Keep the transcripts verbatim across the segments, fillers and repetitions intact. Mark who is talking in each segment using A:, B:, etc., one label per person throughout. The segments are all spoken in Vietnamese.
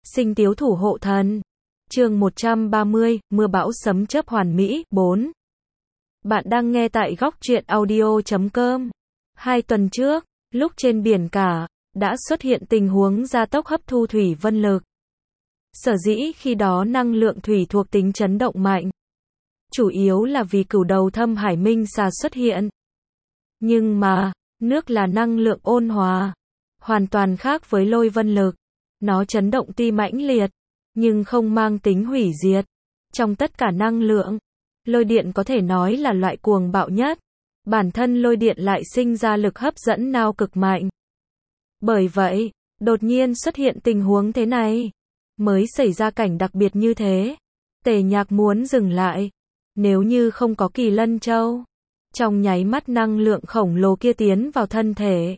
A: Sinh Tiếu Thủ Hộ Thần. Chương một trăm ba mươi, Mưa bão sấm chớp hoàn mỹ, bốn. Bạn đang nghe tại góc truyện audio chấm com. Hai tuần trước, lúc trên biển cả, đã xuất hiện tình huống gia tốc hấp thu thủy vân lực. Sở dĩ khi đó năng lượng thủy thuộc tính chấn động mạnh. Chủ yếu là vì cửu đầu thâm hải minh xà xuất hiện. Nhưng mà, nước là năng lượng ôn hòa. Hoàn toàn khác với lôi vân lực. Nó chấn động tuy mãnh liệt, nhưng không mang tính hủy diệt. Trong tất cả năng lượng, lôi điện có thể nói là loại cuồng bạo nhất. Bản thân lôi điện lại sinh ra lực hấp dẫn nào cực mạnh. Bởi vậy, đột nhiên xuất hiện tình huống thế này. Mới xảy ra cảnh đặc biệt như thế. Tề Nhạc muốn dừng lại. Nếu như không có Kỳ Lân Châu, trong nháy mắt năng lượng khổng lồ kia tiến vào thân thể,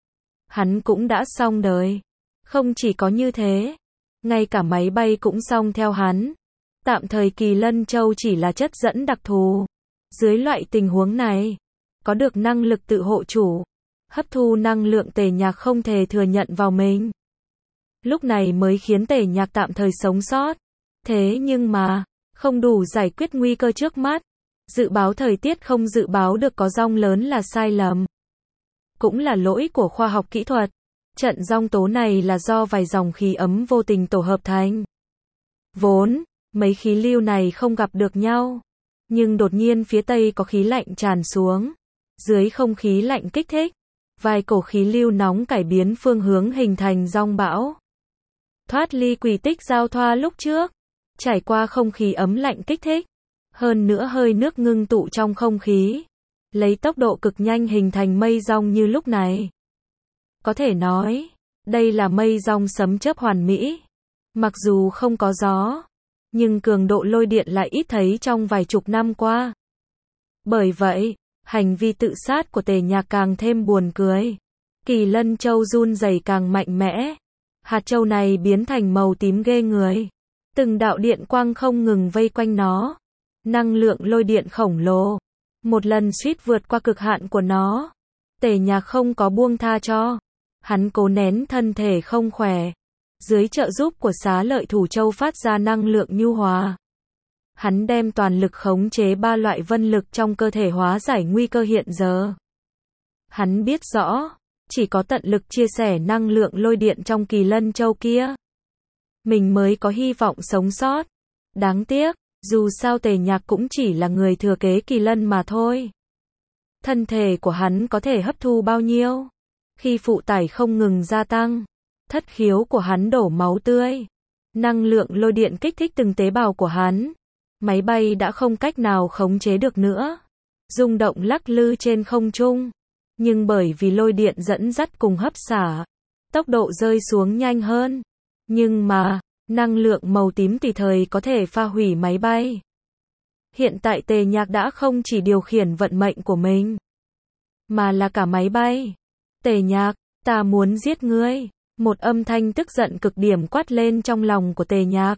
A: hắn cũng đã xong đời. Không chỉ có như thế, ngay cả máy bay cũng xong theo hắn. Tạm thời Kỳ Lân Châu chỉ là chất dẫn đặc thù. Dưới loại tình huống này, có được năng lực tự hộ chủ, hấp thu năng lượng Tề Nhạc không thể thừa nhận vào mình. Lúc này mới khiến Tề Nhạc tạm thời sống sót. Thế nhưng mà, không đủ giải quyết nguy cơ trước mắt. Dự báo thời tiết không dự báo được có giông lớn là sai lầm. Cũng là lỗi của khoa học kỹ thuật. Trận giông tố này là do vài dòng khí ấm vô tình tổ hợp thành. Vốn, mấy khí lưu này không gặp được nhau. Nhưng đột nhiên phía tây có khí lạnh tràn xuống. Dưới không khí lạnh kích thích, vài cổ khí lưu nóng cải biến phương hướng hình thành giông bão. Thoát ly quỹ tích giao thoa lúc trước, trải qua không khí ấm lạnh kích thích. Hơn nữa hơi nước ngưng tụ trong không khí, lấy tốc độ cực nhanh hình thành mây giông như lúc này. Có thể nói, đây là mây giông sấm chớp hoàn mỹ. Mặc dù không có gió, nhưng cường độ lôi điện lại ít thấy trong vài chục năm qua. Bởi vậy, hành vi tự sát của Tề Nhạc càng thêm buồn cười. Kỳ Lân Châu run rẩy càng mạnh mẽ. Hạt châu này biến thành màu tím ghê người. Từng đạo điện quang không ngừng vây quanh nó. Năng lượng lôi điện khổng lồ. Một lần suýt vượt qua cực hạn của nó. Tề Nhạc không có buông tha cho. Hắn cố nén thân thể không khỏe. Dưới trợ giúp của Xá Lợi Thủ Châu phát ra năng lượng nhu hòa. Hắn đem toàn lực khống chế ba loại vân lực trong cơ thể hóa giải nguy cơ hiện giờ. Hắn biết rõ, chỉ có tận lực chia sẻ năng lượng lôi điện trong Kỳ Lân Châu kia, mình mới có hy vọng sống sót. Đáng tiếc, dù sao Tề Nhạc cũng chỉ là người thừa kế Kỳ Lân mà thôi. Thân thể của hắn có thể hấp thu bao nhiêu? Khi phụ tải không ngừng gia tăng, thất khiếu của hắn đổ máu tươi. Năng lượng lôi điện kích thích từng tế bào của hắn. Máy bay đã không cách nào khống chế được nữa. Rung động lắc lư trên không trung. Nhưng bởi vì lôi điện dẫn dắt cùng hấp xả, tốc độ rơi xuống nhanh hơn. Nhưng mà, năng lượng màu tím tùy thời có thể pha hủy máy bay. Hiện tại Tề Nhạc đã không chỉ điều khiển vận mệnh của mình, mà là cả máy bay. Tề Nhạc, ta muốn giết ngươi. Một âm thanh tức giận cực điểm quát lên trong lòng của Tề Nhạc.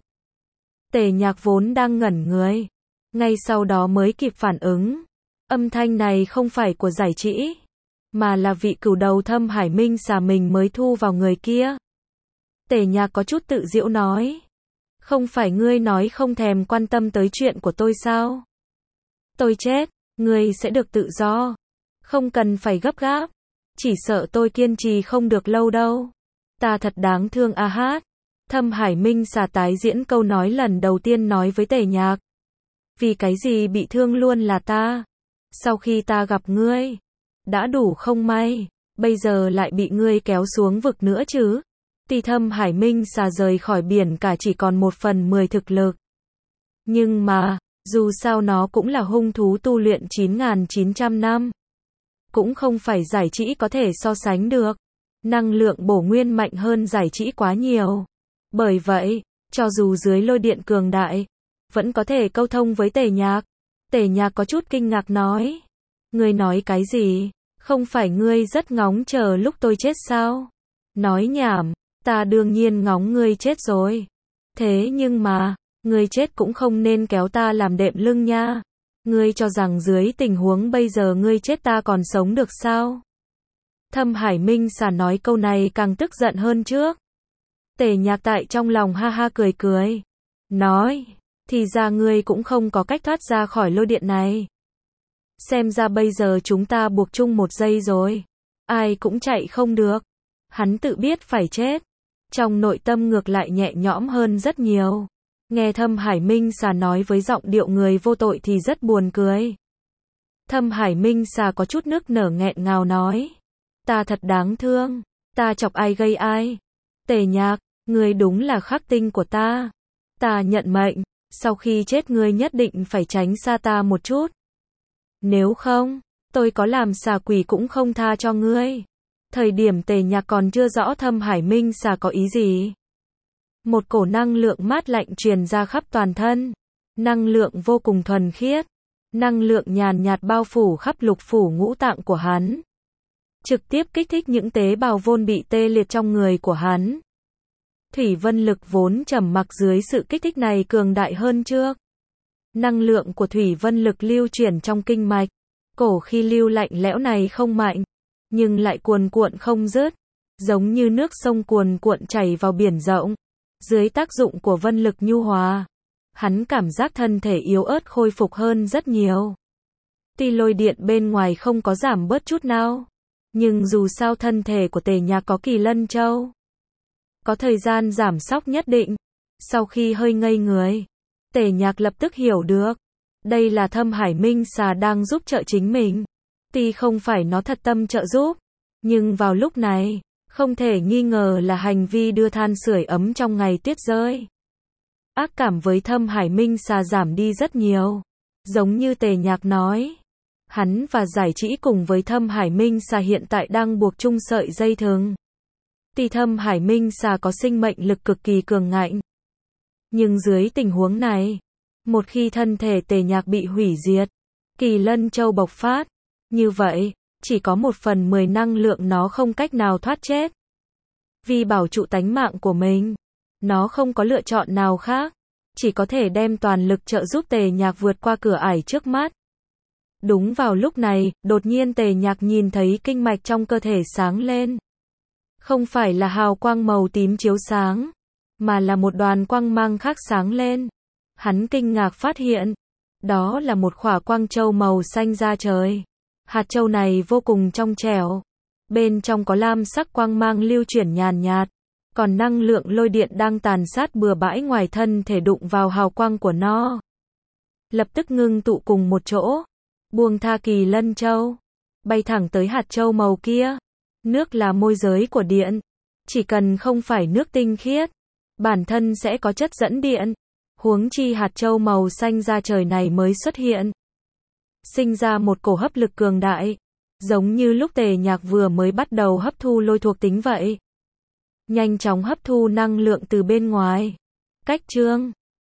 A: Tề Nhạc vốn đang ngẩn người. Ngay sau đó mới kịp phản ứng. Âm thanh này không phải của Giải Trĩ, mà là vị cửu đầu thâm hải minh xà mình mới thu vào người kia. Tề Nhạc có chút tự giễu nói. Không phải ngươi nói không thèm quan tâm tới chuyện của tôi sao? Tôi chết, ngươi sẽ được tự do. Không cần phải gấp gáp. Chỉ sợ tôi kiên trì không được lâu đâu. Ta thật đáng thương a hát. Thâm hải minh xà tái diễn câu nói lần đầu tiên nói với Tề Nhạc. Vì cái gì bị thương luôn là ta? Sau khi ta gặp ngươi, đã đủ không may, bây giờ lại bị ngươi kéo xuống vực nữa chứ? Tuy thâm hải minh xà rời khỏi biển cả chỉ còn một phần mười thực lực. Nhưng mà, dù sao nó cũng là hung thú tu luyện chín nghìn chín trăm năm. Cũng không phải Giải Trĩ có thể so sánh được. Năng lượng bổ nguyên mạnh hơn Giải Trĩ quá nhiều. Bởi vậy, cho dù dưới lôi điện cường đại, vẫn có thể câu thông với Tề Nhạc. Tề Nhạc có chút kinh ngạc nói. Ngươi nói cái gì? Không phải ngươi rất ngóng chờ lúc tôi chết sao? Nói nhảm, ta đương nhiên ngóng ngươi chết rồi. Thế nhưng mà, ngươi chết cũng không nên kéo ta làm đệm lưng nha. Ngươi cho rằng dưới tình huống bây giờ ngươi chết ta còn sống được sao? Thâm hải minh xà nói câu này càng tức giận hơn trước. Tề Nhạc tại trong lòng ha ha cười cười. Nói, thì ra ngươi cũng không có cách thoát ra khỏi lôi điện này. Xem ra bây giờ chúng ta buộc chung một dây rồi. Ai cũng chạy không được. Hắn tự biết phải chết. Trong nội tâm ngược lại nhẹ nhõm hơn rất nhiều. Nghe Thâm Hải Minh Xà nói với giọng điệu người vô tội thì rất buồn cười. Thâm Hải Minh Xà có chút nức nở nghẹn ngào nói. Ta thật đáng thương. Ta chọc ai gây ai. Tề Nhạc, ngươi đúng là khắc tinh của ta. Ta nhận mệnh. Sau khi chết ngươi nhất định phải tránh xa ta một chút. Nếu không, tôi có làm xà quỷ cũng không tha cho ngươi. Thời điểm Tề Nhạc còn chưa rõ Thâm Hải Minh Xà có ý gì. Một cổ năng lượng mát lạnh truyền ra khắp toàn thân. Năng lượng vô cùng thuần khiết. Năng lượng nhàn nhạt bao phủ khắp lục phủ ngũ tạng của hắn. Trực tiếp kích thích những tế bào vốn bị tê liệt trong người của hắn. Thủy vân lực vốn trầm mặc dưới sự kích thích này cường đại hơn trước. Năng lượng của thủy vân lực lưu chuyển trong kinh mạch. Cổ khi lưu lạnh lẽo này không mạnh, nhưng lại cuồn cuộn không dứt. Giống như nước sông cuồn cuộn chảy vào biển rộng. Dưới tác dụng của vân lực nhu hòa, hắn cảm giác thân thể yếu ớt khôi phục hơn rất nhiều. Tuy lôi điện bên ngoài không có giảm bớt chút nào, nhưng dù sao thân thể của Tề Nhạc có Kỳ Lân Châu. Có thời gian giảm sóc nhất định. Sau khi hơi ngây người, Tề Nhạc lập tức hiểu được. Đây là Thâm Hải Minh Xà đang giúp trợ chính mình. Tuy không phải nó thật tâm trợ giúp, nhưng vào lúc này, không thể nghi ngờ là hành vi đưa than sưởi ấm trong ngày tuyết rơi. Ác cảm với Thâm Hải Minh Xà giảm đi rất nhiều. Giống như Tề Nhạc nói, hắn và Giải Trĩ cùng với Thâm Hải Minh Xà hiện tại đang buộc chung sợi dây thừng. Tuy Thâm Hải Minh Xà có sinh mệnh lực cực kỳ cường ngạnh, nhưng dưới tình huống này, một khi thân thể Tề Nhạc bị hủy diệt, Kỳ Lân Châu bộc phát, như vậy, chỉ có một phần mười năng lượng nó không cách nào thoát chết. Vì bảo trụ tánh mạng của mình, nó không có lựa chọn nào khác, chỉ có thể đem toàn lực trợ giúp Tề Nhạc vượt qua cửa ải trước mắt. Đúng vào lúc này, đột nhiên Tề Nhạc nhìn thấy kinh mạch trong cơ thể sáng lên. Không phải là hào quang màu tím chiếu sáng, mà là một đoàn quang mang khác sáng lên. Hắn kinh ngạc phát hiện, đó là một khỏa quang châu màu xanh da trời. Hạt châu này vô cùng trong trẻo. Bên trong có lam sắc quang mang lưu chuyển nhàn nhạt. Còn năng lượng lôi điện đang tàn sát bừa bãi ngoài thân thể đụng vào hào quang của nó. Lập tức ngưng tụ cùng một chỗ. Buông tha Kỳ Lân Châu. Bay thẳng tới hạt châu màu kia. Nước là môi giới của điện. Chỉ cần không phải nước tinh khiết, bản thân sẽ có chất dẫn điện. Huống chi hạt châu màu xanh da trời này mới xuất hiện. Sinh ra một cổ hấp lực cường đại. Giống như lúc Tề Nhạc vừa mới bắt đầu hấp thu lôi thuộc tính vậy. Nhanh chóng hấp thu năng lượng từ bên ngoài. Cách chương